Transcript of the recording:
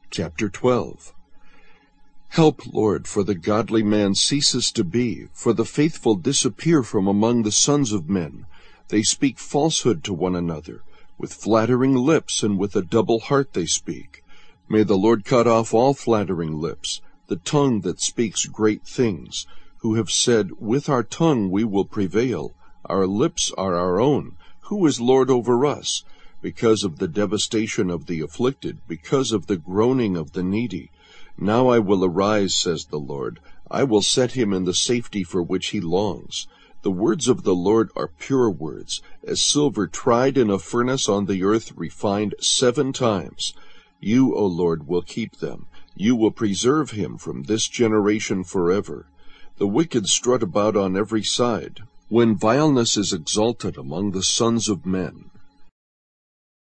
Chapter 12. Help, Lord, for the godly man ceases to be, for the faithful disappear from among the sons of men. They speak falsehood to one another. With flattering lips and with a double heart they speak. May the Lord cut off all flattering lips, the tongue that speaks great things, who have said, with our tongue we will prevail. Our lips are our own. Who is Lord over us? Because of the devastation of the afflicted, because of the groaning of the needy. Now I will arise, says the Lord. I will set him in the safety for which he longs. The words of the Lord are pure words, as silver tried in a furnace on the earth, refined 7 times. You, O Lord, will keep them. You will preserve him from this generation forever. The wicked strut about on every side. When vileness is exalted among the sons of men,